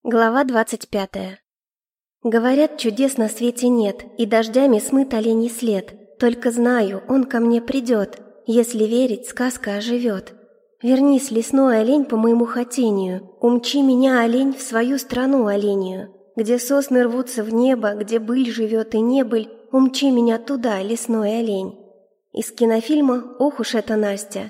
Глава 25. Говорят, чудес на свете нет, и дождями смыт оленей след. Только знаю, он ко мне придет, если верить, сказка оживет. Вернись, лесной олень, по моему хотению, умчи меня, олень, в свою страну оленью, где сосны рвутся в небо, где быль живет и небыль, умчи меня туда, лесной олень. Из кинофильма «Ох уж эта Настя».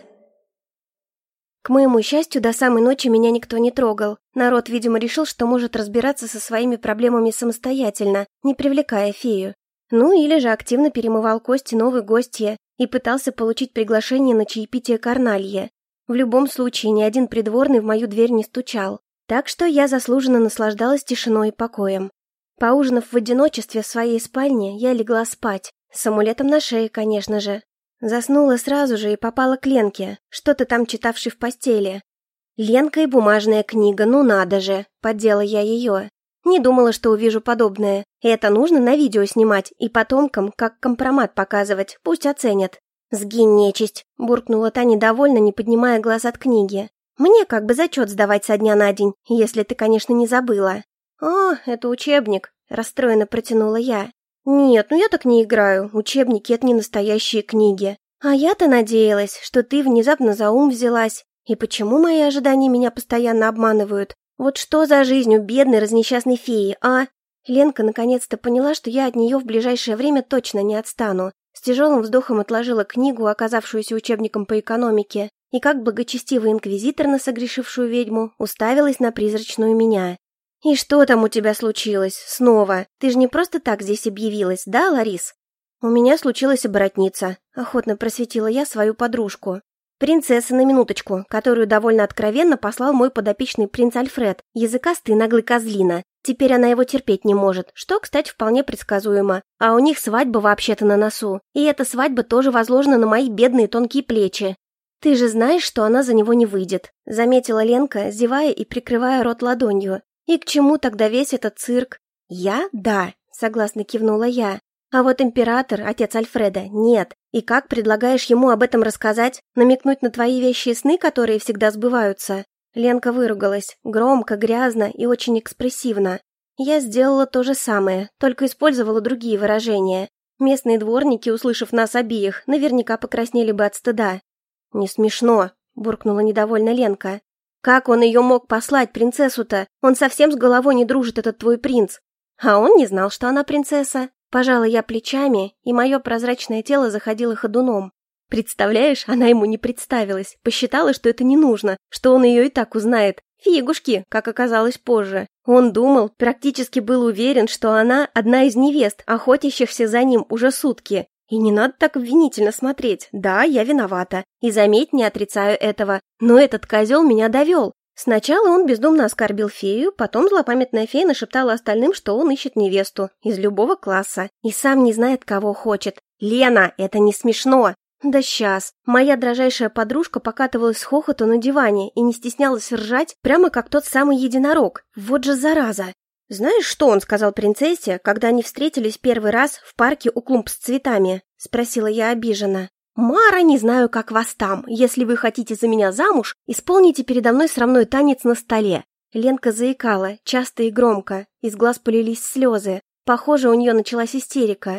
К моему счастью, до самой ночи меня никто не трогал. Народ, видимо, решил, что может разбираться со своими проблемами самостоятельно, не привлекая фею. Ну или же активно перемывал кости новой гостье и пытался получить приглашение на чаепитие Карналье. В любом случае, ни один придворный в мою дверь не стучал. Так что я заслуженно наслаждалась тишиной и покоем. Поужинав в одиночестве в своей спальне, я легла спать. С амулетом на шее, конечно же. Заснула сразу же и попала к Ленке, что-то там читавшей в постели. Ленка и бумажная книга, ну надо же, поддела я ее. Не думала, что увижу подобное. И это нужно на видео снимать и потомкам как компромат показывать, пусть оценят. «Сгинь, нечисть!» – буркнула та недовольно, не поднимая глаз от книги. «Мне как бы зачет сдавать со дня на день, если ты, конечно, не забыла». «О, это учебник», – расстроенно протянула я. «Нет, ну я так не играю, учебники — это не настоящие книги. А я-то надеялась, что ты внезапно за ум взялась. И почему мои ожидания меня постоянно обманывают? Вот что за жизнь у бедной разнесчастной феи, а?» Ленка наконец-то поняла, что я от нее в ближайшее время точно не отстану. С тяжелым вздохом отложила книгу, оказавшуюся учебником по экономике, и как благочестивый инквизитор на согрешившую ведьму уставилась на призрачную меня. «И что там у тебя случилось? Снова? Ты же не просто так здесь объявилась, да, Ларис?» «У меня случилась оборотница», — охотно просветила я свою подружку. «Принцесса, на минуточку, которую довольно откровенно послал мой подопечный принц Альфред, языкастый наглый козлина. Теперь она его терпеть не может, что, кстати, вполне предсказуемо. А у них свадьба вообще-то на носу, и эта свадьба тоже возложена на мои бедные тонкие плечи. Ты же знаешь, что она за него не выйдет», — заметила Ленка, зевая и прикрывая рот ладонью. «И к чему тогда весь этот цирк?» «Я? Да», — согласно кивнула я. «А вот император, отец Альфреда, нет. И как предлагаешь ему об этом рассказать? Намекнуть на твои вещие сны, которые всегда сбываются?» Ленка выругалась, громко, грязно и очень экспрессивно. Я сделала то же самое, только использовала другие выражения. Местные дворники, услышав нас обеих, наверняка покраснели бы от стыда. «Не смешно», — буркнула недовольно Ленка. «Как он ее мог послать, принцессу-то? Он совсем с головой не дружит, этот твой принц». А он не знал, что она принцесса. Пожала я плечами, и мое прозрачное тело заходило ходуном. Представляешь, она ему не представилась, посчитала, что это не нужно, что он ее и так узнает. Фигушки, как оказалось позже. Он думал, практически был уверен, что она одна из невест, охотящихся за ним уже сутки. И не надо так обвинительно смотреть. Да, я виновата. И заметь, не отрицаю этого. Но этот козел меня довел. Сначала он бездумно оскорбил фею, потом злопамятная фея нашептала остальным, что он ищет невесту из любого класса. И сам не знает, кого хочет. «Лена, это не смешно!» «Да сейчас!» Моя дрожайшая подружка покатывалась с хохоту на диване и не стеснялась ржать, прямо как тот самый единорог. Вот же зараза! «Знаешь, что он сказал принцессе, когда они встретились первый раз в парке у клумб с цветами?» — спросила я обиженно. «Мара, не знаю, как вас там. Если вы хотите за меня замуж, исполните передо мной срамной танец на столе». Ленка заикала, часто и громко. Из глаз полились слезы. Похоже, у нее началась истерика.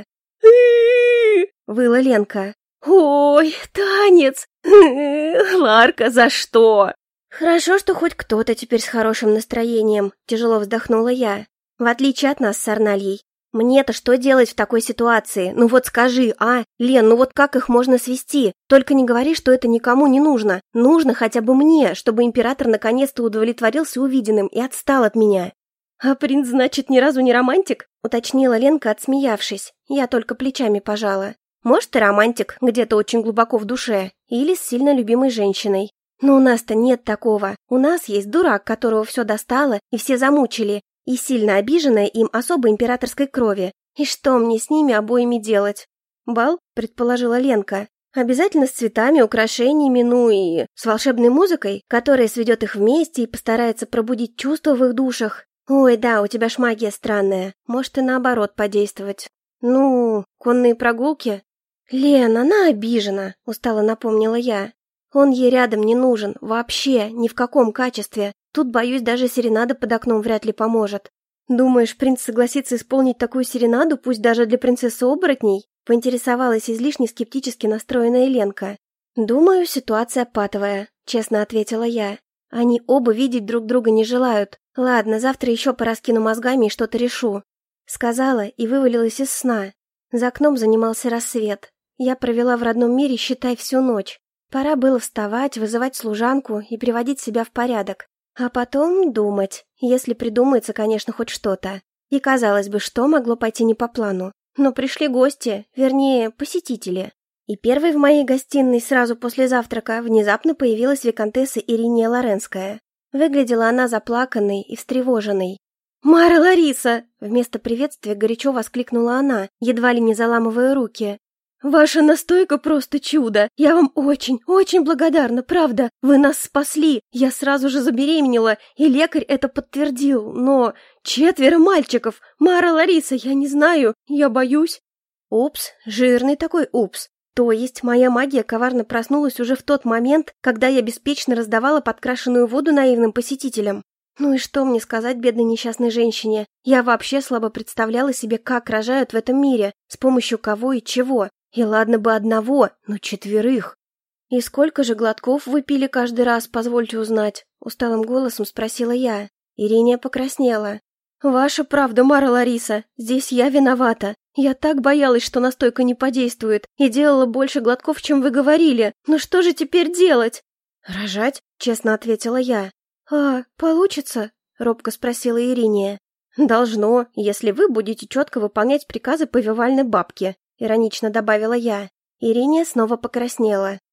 Выла Ленка. «Ой, танец! Ларка, за что?» «Хорошо, что хоть кто-то теперь с хорошим настроением», — тяжело вздохнула я. «В отличие от нас с Арнальей. Мне-то что делать в такой ситуации? Ну вот скажи, Лен, ну вот как их можно свести? Только не говори, что это никому не нужно. Нужно хотя бы мне, чтобы император наконец-то удовлетворился увиденным и отстал от меня». «А принц, значит, ни разу не романтик?» — уточнила Ленка, отсмеявшись. Я только плечами пожала. «Может, и романтик, где-то очень глубоко в душе. Или с сильно любимой женщиной. Но у нас-то нет такого. У нас есть дурак, которого все достало и все замучили, и сильно обиженная им особо императорской крови. И что мне с ними обоими делать?» «Бал?» — предположила Ленка. «Обязательно с цветами, украшениями, ну и с волшебной музыкой, которая сведет их вместе и постарается пробудить чувства в их душах. Ой, да, у тебя ж магия странная. Может и наоборот подействовать. Ну, конные прогулки?» «Лен, она обижена», — устало напомнила я. «Он ей рядом не нужен, вообще, ни в каком качестве. Тут, боюсь, даже серенада под окном вряд ли поможет. Думаешь, принц согласится исполнить такую серенаду, пусть даже для принцессы-оборотней? Поинтересовалась излишне скептически настроенная Ленка. Думаю, ситуация патовая, честно ответила я. Они оба видеть друг друга не желают. Ладно, завтра еще пораскину мозгами и что-то решу. Сказала и вывалилась из сна. За окном занимался рассвет. Я провела в родном мире, считай, всю ночь. Пора было вставать, вызывать служанку и приводить себя в порядок. А потом думать, если придумается, конечно, хоть что-то. И, казалось бы, что могло пойти не по плану? Но пришли гости, вернее, посетители. И первой в моей гостиной сразу после завтрака внезапно появилась виконтесса Ириния Лоренская. Выглядела она заплаканной и встревоженной. «Мара Лариса!» — вместо приветствия горячо воскликнула она, едва ли не заламывая руки. «Ваша настойка просто чудо! Я вам очень, очень благодарна, правда! Вы нас спасли! Я сразу же забеременела, и лекарь это подтвердил, но... 4 мальчиков! Мара Лариса, я не знаю, я боюсь!» Упс, жирный такой упс. То есть моя магия коварно проснулась уже в тот момент, когда я беспечно раздавала подкрашенную воду наивным посетителям. Ну и что мне сказать бедной несчастной женщине? Я вообще слабо представляла себе, как рожают в этом мире, с помощью кого и чего. И ладно бы одного, но 4. «И сколько же глотков вы пили каждый раз, позвольте узнать?» Усталым голосом спросила я. Ириния покраснела. «Ваша правда, Мара Лариса, здесь я виновата. Я так боялась, что настойка не подействует, и делала больше глотков, чем вы говорили. Но что же теперь делать?» «Рожать?» — честно ответила я. «А, получится?» — робко спросила Ириния. «Должно, если вы будете четко выполнять приказы повивальной бабки», — иронично добавила я. Ириния снова покраснела.